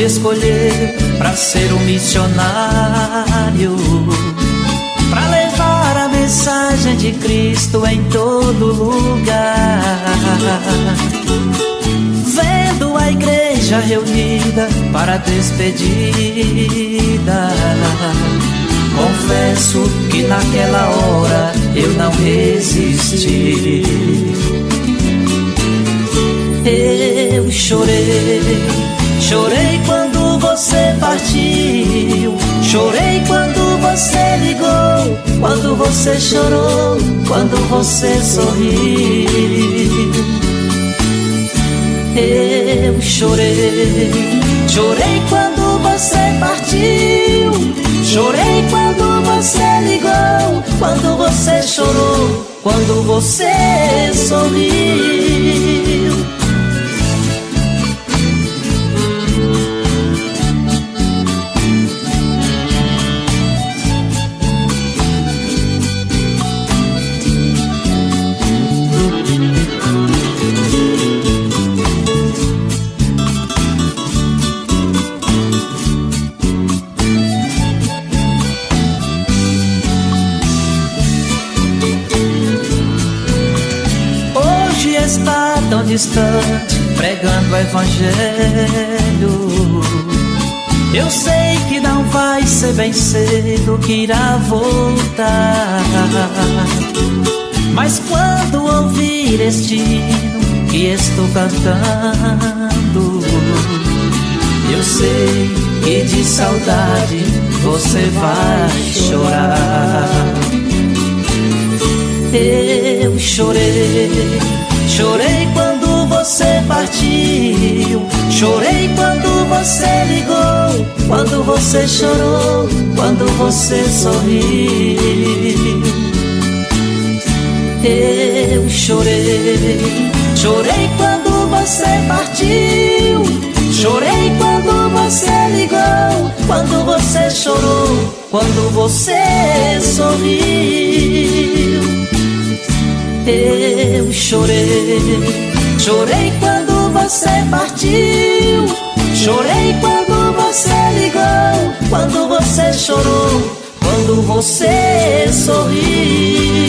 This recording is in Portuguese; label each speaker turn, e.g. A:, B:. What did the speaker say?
A: te escolheu pra ser um missionário, pra levar a mensagem de Cristo em todo lugar. Vendo a igreja reunida para a despedida, confesso que naquela hora eu não resisti. Eu chorei, chorei quando você partiu, chorei quando você ligou, quando você chorou, quando você sorriu. Eu chorei, chorei quando você partiu, chorei quando você ligou, quando você chorou, quando você sorriu. Está tão distante, pregando o evangelho. Eu sei que não vai ser bem cedo que irá voltar, mas quando ouvir este hino que estou cantando, eu sei que de saudade você vai chorar. Eu chorei, chorei quando você partiu, chorei quando você ligou, quando você chorou, quando você sorriu. Eu chorei, chorei quando você partiu, chorei quando você ligou, quando você chorou, quando você sorriu. Eu chorei, chorei quando você partiu, chorei quando você ligou, quando você chorou, quando você sorriu.